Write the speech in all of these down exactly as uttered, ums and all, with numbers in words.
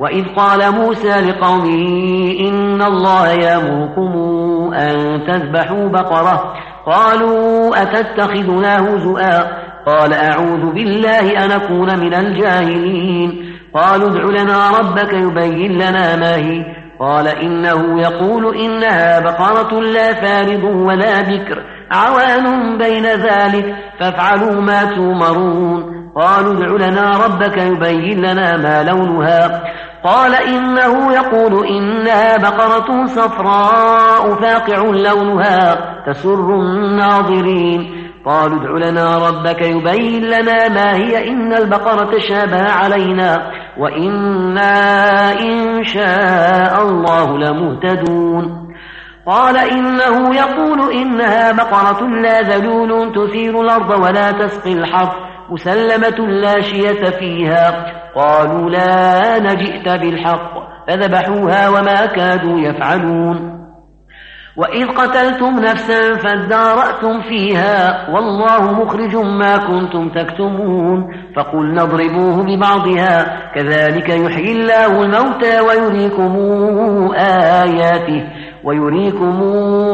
وإذ قال موسى لقومه إن الله يأمركم أن تذبحوا بقرة قالوا أتتخذنا هزؤا قال أعوذ بالله أن أكون من الجاهلين قالوا ادع لنا ربك يبين لنا ما هي قال إنه يقول إنها بقرة لا فارض ولا بكر عوان بين ذلك فافعلوا ما تؤمرون قالوا ادع لنا ربك يبين لنا ما لونها قال إنه يقول إنها بقرة صفراء فاقع لونها تسر الناظرين قالوا ادع لنا ربك يبين لنا ما هي إن البقرة شابه علينا وإنا إن شاء الله لمهتدون قال إنه يقول إنها بقرة لا ذلول تثير الأرض ولا تسقي الحرث مسلمة لا شية فيها قالوا لا نجئت بالحق فذبحوها وما كادوا يفعلون وإذ قتلتم نفسا فادارأتم فيها والله مخرج ما كنتم تكتمون فقلنا اضربوه ببعضها كذلك يحيي الله الموتى ويريكم آياته ويريكم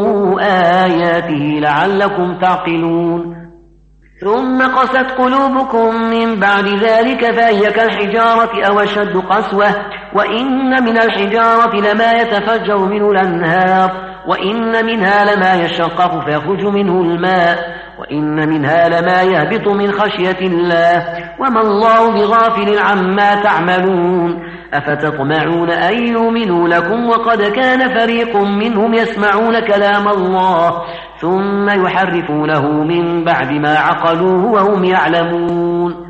آياته لعلكم تعقلون ثم قست قلوبكم من بعد ذلك فهي كالحجارة أو أشد قسوة وإن من الحجارة لما يتفجر منه الأنهار وإن منها لما يشقق فيخرج منه الماء وإن منها لما يهبط من خشية الله وما الله بغافل عما تعملون أفتطمعون أن يؤمنوا لكم وقد كان فريق منهم يسمعون كلام الله ثم يحرفونه من بعد ما عقلوه وهم يعلمون